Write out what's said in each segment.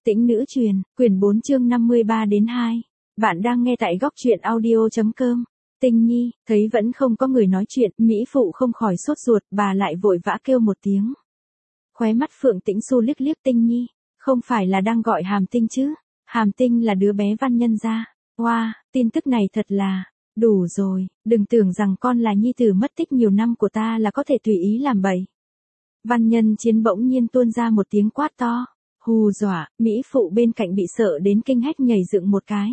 Tĩnh nữ truyền, quyển 4 chương 53-2. Bạn đang nghe tại góc truyện audio.com. Tinh Nhi, thấy vẫn không có người nói chuyện, Mỹ Phụ không khỏi sốt ruột, bà lại vội vã kêu một tiếng. Khóe mắt Phượng Tĩnh Xu liếc liếc Tinh Nhi, không phải là đang gọi Hàm Tinh chứ? Hàm Tinh là đứa bé Văn Nhân gia. Wow, tin tức này thật là... Đủ rồi, đừng tưởng rằng con là nhi tử mất tích nhiều năm của ta là có thể tùy ý làm bậy. Văn Nhân Chiến bỗng nhiên tuôn ra một tiếng quát to. Hù dọa, Mỹ Phụ bên cạnh bị sợ đến kinh hách nhảy dựng một cái.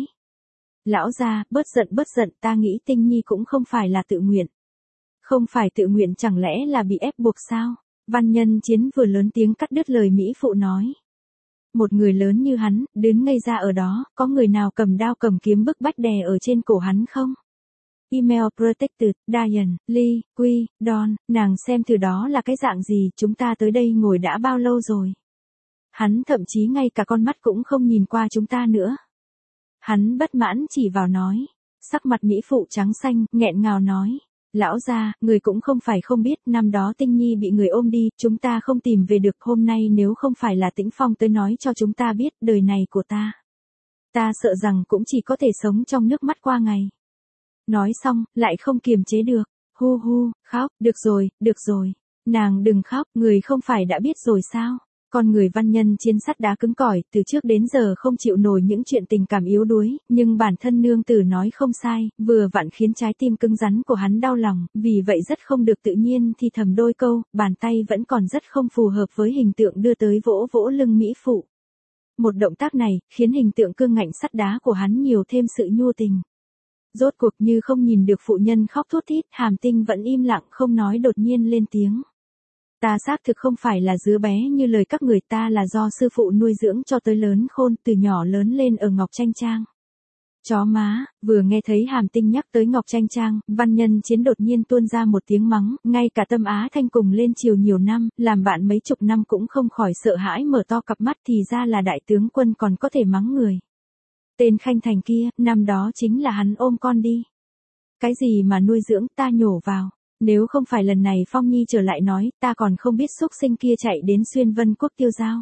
Lão gia, bớt giận, ta nghĩ Tinh Nhi cũng không phải là tự nguyện. Không phải tự nguyện chẳng lẽ là bị ép buộc sao? Văn Nhân Chiến vừa lớn tiếng cắt đứt lời Mỹ Phụ nói. Một người lớn như hắn, đứng ngây ra ở đó, có người nào cầm đao cầm kiếm bức bách đè ở trên cổ hắn không? Email Protected, Diane, Lee, Quy, Don, nàng xem thử đó là cái dạng gì, chúng ta tới đây ngồi đã bao lâu rồi? Hắn thậm chí ngay cả con mắt cũng không nhìn qua chúng ta nữa. Hắn bất mãn chỉ vào nói. Sắc mặt Mỹ Phụ trắng xanh, nghẹn ngào nói. Lão gia, người cũng không phải không biết, năm đó Tinh Nhi bị người ôm đi, chúng ta không tìm về được, hôm nay nếu không phải là Tĩnh Phong tới nói cho chúng ta biết, đời này của ta. Ta sợ rằng cũng chỉ có thể sống trong nước mắt qua ngày. Nói xong, lại không kiềm chế được. Hu hu, khóc, được rồi. Nàng đừng khóc, người không phải đã biết rồi sao? Con người Văn Nhân Chiến sắt đá cứng cỏi, từ trước đến giờ không chịu nổi những chuyện tình cảm yếu đuối, nhưng bản thân nương tử nói không sai, vừa vặn khiến trái tim cứng rắn của hắn đau lòng, vì vậy rất không được tự nhiên thì thầm đôi câu, bàn tay vẫn còn rất không phù hợp với hình tượng đưa tới vỗ vỗ lưng Mỹ Phụ. Một động tác này, khiến hình tượng cương ngạnh sắt đá của hắn nhiều thêm sự nhu tình. Rốt cuộc như không nhìn được phụ nhân khóc thút thít, Hàm Tinh vẫn im lặng không nói, đột nhiên lên tiếng. Ta xác thực không phải là đứa bé như lời các người, ta là do sư phụ nuôi dưỡng cho tới lớn khôn, từ nhỏ lớn lên ở Ngọc Tranh Trang. Chó má, vừa nghe thấy Hàm Tinh nhắc tới Ngọc Tranh Trang, Văn Nhân Chiến đột nhiên tuôn ra một tiếng mắng, ngay cả Tâm Á Thanh cùng lên chiều nhiều năm, làm bạn mấy chục năm cũng không khỏi sợ hãi mở to cặp mắt, thì ra là đại tướng quân còn có thể mắng người. Tên Khanh Thành kia, năm đó chính là hắn ôm con đi. Cái gì mà nuôi dưỡng, ta nhổ vào. Nếu không phải lần này Phong Nhi trở lại nói, ta còn không biết xúc sinh kia chạy đến Xuyên Vân Quốc tiêu dao.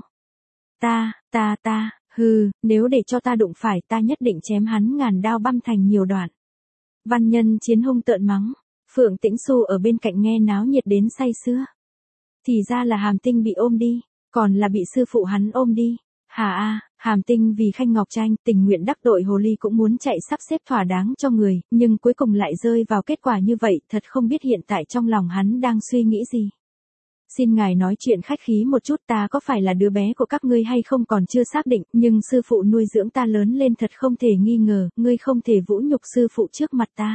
Nếu để cho ta đụng phải, ta nhất định chém hắn ngàn đao băm thành nhiều đoạn. Văn Nhân Chiến hung tợn mắng. Phượng Tĩnh Xu ở bên cạnh nghe náo nhiệt đến say sưa. Thì ra là Hàm Tinh bị ôm đi, còn là bị sư phụ hắn ôm đi. Hàm Tinh vì Khanh Ngọc Tranh, tình nguyện đắc tội hồ ly cũng muốn chạy sắp xếp thỏa đáng cho người, nhưng cuối cùng lại rơi vào kết quả như vậy, thật không biết hiện tại trong lòng hắn đang suy nghĩ gì. Xin ngài nói chuyện khách khí một chút, ta có phải là đứa bé của các ngươi hay không còn chưa xác định, nhưng sư phụ nuôi dưỡng ta lớn lên thật không thể nghi ngờ, ngươi không thể vũ nhục sư phụ trước mặt ta.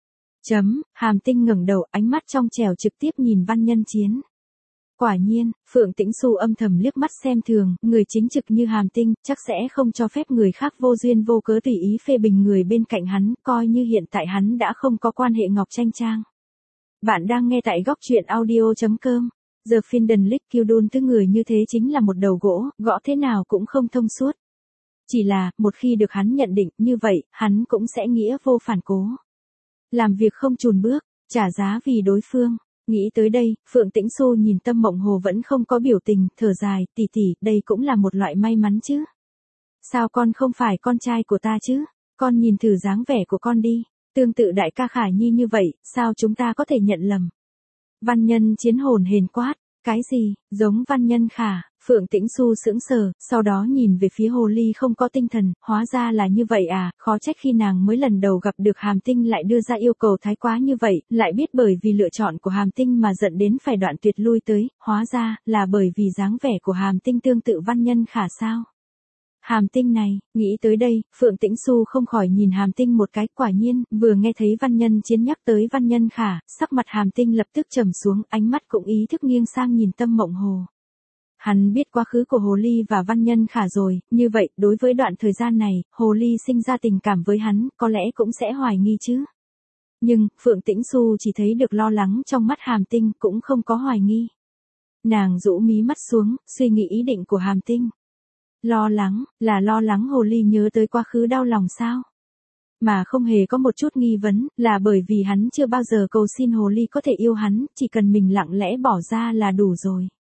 Hàm Tinh ngẩng đầu, ánh mắt trong trẻo trực tiếp nhìn Văn Nhân Chiến. Quả nhiên, Phượng Tĩnh Xu âm thầm liếc mắt xem thường, người chính trực như Hàm Tinh, chắc sẽ không cho phép người khác vô duyên vô cớ tùy ý phê bình người bên cạnh hắn, coi như hiện tại hắn đã không có quan hệ Ngọc Tranh Trang. Bạn đang nghe tại góc truyện audio.com. The Finden Lick Kildun, thứ người như thế chính là một đầu gỗ, gõ thế nào cũng không thông suốt. Chỉ là, một khi được hắn nhận định, như vậy, hắn cũng sẽ nghĩa vô phản cố. Làm việc không chùn bước, trả giá vì đối phương. Nghĩ tới đây, Phượng Tĩnh Xu nhìn Tâm Mộng Hồ vẫn không có biểu tình, thở dài, tỷ tỷ, đây cũng là một loại may mắn chứ. Sao con không phải con trai của ta chứ? Con nhìn thử dáng vẻ của con đi, tương tự đại ca Khả Nhi như vậy, sao chúng ta có thể nhận lầm? Văn Nhân Chiến hồn hển quát, cái gì, giống Văn Nhân Khả? Phượng Tĩnh Xu sững sờ, sau đó nhìn về phía hồ ly không có tinh thần, hóa ra là như vậy à, khó trách khi nàng mới lần đầu gặp được Hàm Tinh lại đưa ra yêu cầu thái quá như vậy, lại biết bởi vì lựa chọn của Hàm Tinh mà giận đến phải đoạn tuyệt lui tới, hóa ra là bởi vì dáng vẻ của Hàm Tinh tương tự Văn Nhân Khả sao? Hàm Tinh này, nghĩ tới đây, Phượng Tĩnh Xu không khỏi nhìn Hàm Tinh một cái, quả nhiên, vừa nghe thấy Văn Nhân Chiến nhắc tới Văn Nhân Khả, sắc mặt Hàm Tinh lập tức trầm xuống, ánh mắt cũng ý thức nghiêng sang nhìn Tâm Mộng Hồ. Hắn biết quá khứ của Hồ Ly và Văn Nhân Khả rồi, như vậy, đối với đoạn thời gian này, Hồ Ly sinh ra tình cảm với hắn, có lẽ cũng sẽ hoài nghi chứ. Nhưng, Phượng Tĩnh Xu chỉ thấy được lo lắng trong mắt Hàm Tinh, cũng không có hoài nghi. Nàng rũ mí mắt xuống, suy nghĩ ý định của Hàm Tinh. Lo lắng, là lo lắng Hồ Ly nhớ tới quá khứ đau lòng sao? Mà không hề có một chút nghi vấn, là bởi vì hắn chưa bao giờ cầu xin Hồ Ly có thể yêu hắn, chỉ cần mình lặng lẽ bỏ ra là đủ rồi.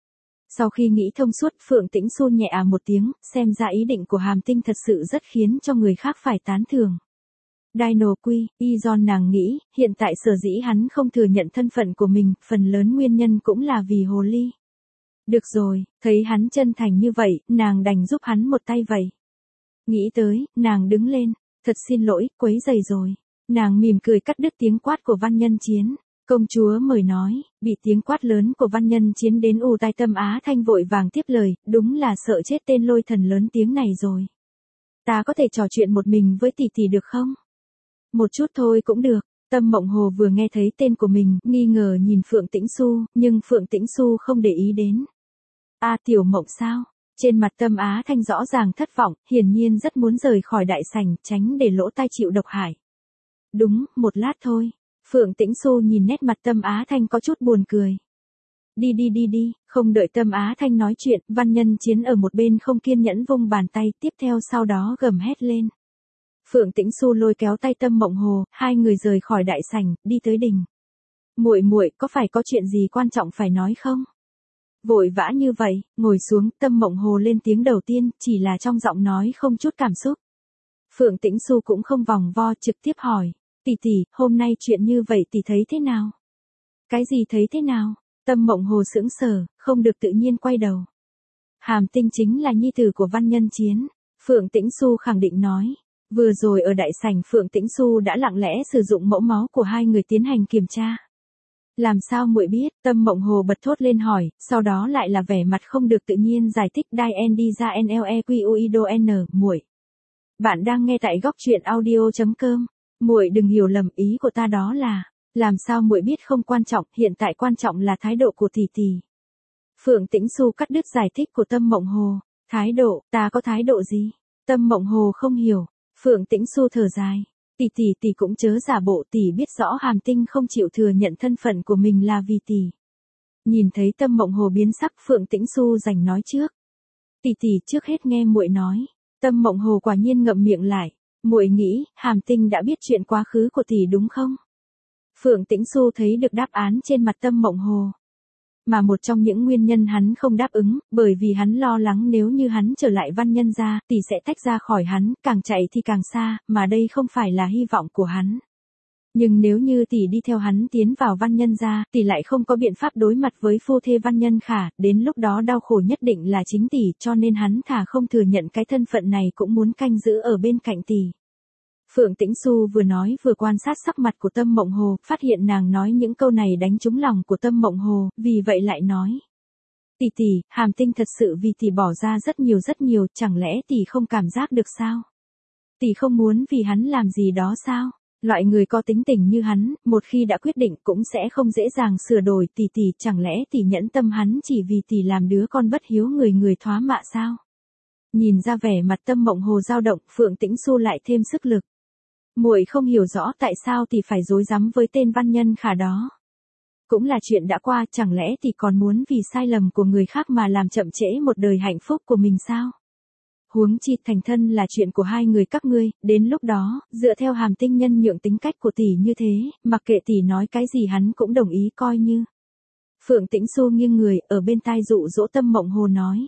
Sau khi nghĩ thông suốt, Phượng Tĩnh Xu nhẹ một tiếng, xem ra ý định của Hàm Tinh thật sự rất khiến cho người khác phải tán thưởng. Dino Quy, Izon nàng nghĩ, hiện tại sở dĩ hắn không thừa nhận thân phận của mình, phần lớn nguyên nhân cũng là vì hồ ly. Được rồi, thấy hắn chân thành như vậy, nàng đành giúp hắn một tay vậy. Nghĩ tới, nàng đứng lên, thật xin lỗi, quấy rầy rồi. Nàng mỉm cười cắt đứt tiếng quát của Văn Nhân Chiến. Công chúa mời nói, bị tiếng quát lớn của Văn Nhân Chiến đến ù tai. Tâm Á Thanh vội vàng tiếp lời, đúng là sợ chết tên lôi thần lớn tiếng này rồi. Ta có thể trò chuyện một mình với tỷ tỷ được không? Một chút thôi cũng được. Tâm Mộng Hồ vừa nghe thấy tên của mình, nghi ngờ nhìn Phượng Tĩnh Xu, nhưng Phượng Tĩnh Xu không để ý đến. Tiểu Mộng sao? Trên mặt Tâm Á Thanh rõ ràng thất vọng, hiển nhiên rất muốn rời khỏi đại sảnh, tránh để lỗ tai chịu độc hại. Đúng, một lát thôi. Phượng Tĩnh Xu nhìn nét mặt Tâm Á Thanh có chút buồn cười. Đi, không đợi Tâm Á Thanh nói chuyện, Văn Nhân Chiến ở một bên không kiên nhẫn vung bàn tay, tiếp theo sau đó gầm hét lên. Phượng Tĩnh Xu lôi kéo tay Tâm Mộng Hồ, hai người rời khỏi đại sảnh, đi tới đình. Muội có phải có chuyện gì quan trọng phải nói không? Vội vã như vậy, ngồi xuống, Tâm Mộng Hồ lên tiếng đầu tiên, chỉ là trong giọng nói không chút cảm xúc. Phượng Tĩnh Xu cũng không vòng vo, trực tiếp hỏi, tỷ, hôm nay chuyện như vậy tỷ thấy thế nào? Cái gì thấy thế nào? Tâm Mộng Hồ sững sờ, không được tự nhiên quay đầu. Hàm Tinh chính là nhi tử của Văn Nhân Chiến. Phượng Tĩnh Xu khẳng định nói. Vừa rồi ở đại sảnh Phượng Tĩnh Xu đã lặng lẽ sử dụng mẫu máu của hai người tiến hành kiểm tra. Làm sao muội biết? Tâm Mộng Hồ bật thốt lên hỏi, sau đó lại là vẻ mặt không được tự nhiên giải thích Dien đi ra NLEQUIDON muội. Bạn đang nghe tại góc truyện audio.com. Muội đừng hiểu lầm, ý của ta đó là, làm sao muội biết không quan trọng, hiện tại quan trọng là thái độ của tỷ tỷ. Phượng Tĩnh Xu cắt đứt giải thích của Tâm Mộng Hồ. Thái độ, ta có thái độ gì? Tâm Mộng Hồ không hiểu. Phượng Tĩnh Xu thở dài. Tỷ cũng chớ giả bộ, tỷ biết rõ Hàm Tinh không chịu thừa nhận thân phận của mình là vì tỷ. Nhìn thấy Tâm Mộng Hồ biến sắc, Phượng Tĩnh Xu giành nói trước. Tỷ trước hết nghe muội nói. Tâm Mộng Hồ quả nhiên ngậm miệng lại. Muội nghĩ, Hàm Tinh đã biết chuyện quá khứ của tỷ đúng không? Phượng Tĩnh Xu thấy được đáp án trên mặt Tâm Mộng Hồ. Mà một trong những nguyên nhân hắn không đáp ứng, bởi vì hắn lo lắng nếu như hắn trở lại Văn Nhân gia, tỷ sẽ tách ra khỏi hắn, càng chạy thì càng xa, mà đây không phải là hy vọng của hắn. Nhưng nếu như tỷ đi theo hắn tiến vào Văn Nhân gia, tỷ lại không có biện pháp đối mặt với phu thê Văn Nhân Khả, đến lúc đó đau khổ nhất định là chính tỷ, cho nên hắn thà không thừa nhận cái thân phận này cũng muốn canh giữ ở bên cạnh tỷ. Phượng Tĩnh Xu vừa nói vừa quan sát sắc mặt của Tâm Mộng Hồ, phát hiện nàng nói những câu này đánh trúng lòng của Tâm Mộng Hồ, vì vậy lại nói. Tỷ, Hàm Tinh thật sự vì tỷ bỏ ra rất nhiều, chẳng lẽ tỷ không cảm giác được sao? Tỷ không muốn vì hắn làm gì đó sao? Loại người có tính tình như hắn, một khi đã quyết định cũng sẽ không dễ dàng sửa đổi. Tỷ, chẳng lẽ tỷ nhẫn tâm hắn chỉ vì tỷ làm đứa con bất hiếu người thoá mạ sao? Nhìn ra vẻ mặt Tâm Mộng Hồ dao động, Phượng Tĩnh Xu lại thêm sức lực. Muội không hiểu rõ tại sao tỷ phải dối rắm với tên Văn Nhân Khả đó. Cũng là chuyện đã qua, chẳng lẽ tỷ còn muốn vì sai lầm của người khác mà làm chậm trễ một đời hạnh phúc của mình sao? Huống chi thành thân là chuyện của hai người các ngươi, đến lúc đó, dựa theo Hàm Tinh nhân nhượng tính cách của tỷ như thế, mặc kệ tỷ nói cái gì hắn cũng đồng ý coi như. Phượng Tĩnh Xu nghiêng người, ở bên tai dụ dỗ Tâm Mộng Hồ nói.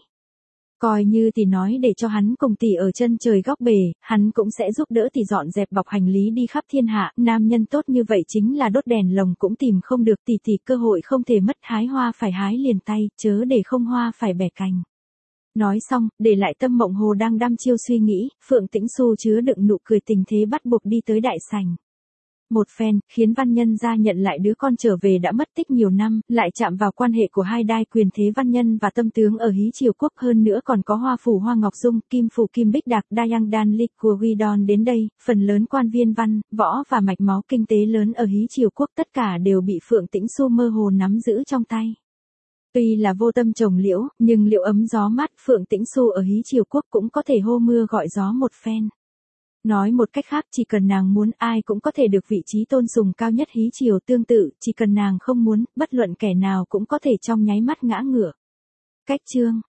Coi như tỷ nói để cho hắn cùng tỷ ở chân trời góc bể, hắn cũng sẽ giúp đỡ tỷ dọn dẹp bọc hành lý đi khắp thiên hạ, nam nhân tốt như vậy chính là đốt đèn lồng cũng tìm không được. Tỷ cơ hội không thể mất, hái hoa phải hái liền tay, chớ để không hoa phải bẻ cành. Nói xong, để lại Tâm Mộng Hồ đang đăm chiêu suy nghĩ, Phượng Tĩnh Xu chứa đựng nụ cười tình thế bắt buộc đi tới đại sảnh. Một phen, khiến Văn Nhân gia nhận lại đứa con trở về đã mất tích nhiều năm, lại chạm vào quan hệ của hai đai quyền thế Văn Nhân và Tâm tướng ở Hí Triều Quốc, hơn nữa còn có Hoa Phủ Hoa Ngọc Dung, Kim Phủ Kim Bích Đạc, Dayang Dan Lik của Guidon đến đây, phần lớn quan viên văn, võ và mạch máu kinh tế lớn ở Hí Triều Quốc tất cả đều bị Phượng Tĩnh Xu mơ hồ nắm giữ trong tay. Tuy là vô tâm trồng liễu, nhưng liệu ấm gió mát, Phượng Tĩnh Xu ở Hí Triều Quốc cũng có thể hô mưa gọi gió một phen. Nói một cách khác, chỉ cần nàng muốn, ai cũng có thể được vị trí tôn sùng cao nhất Hí Triều, tương tự, chỉ cần nàng không muốn, bất luận kẻ nào cũng có thể trong nháy mắt ngã ngửa. Cách chương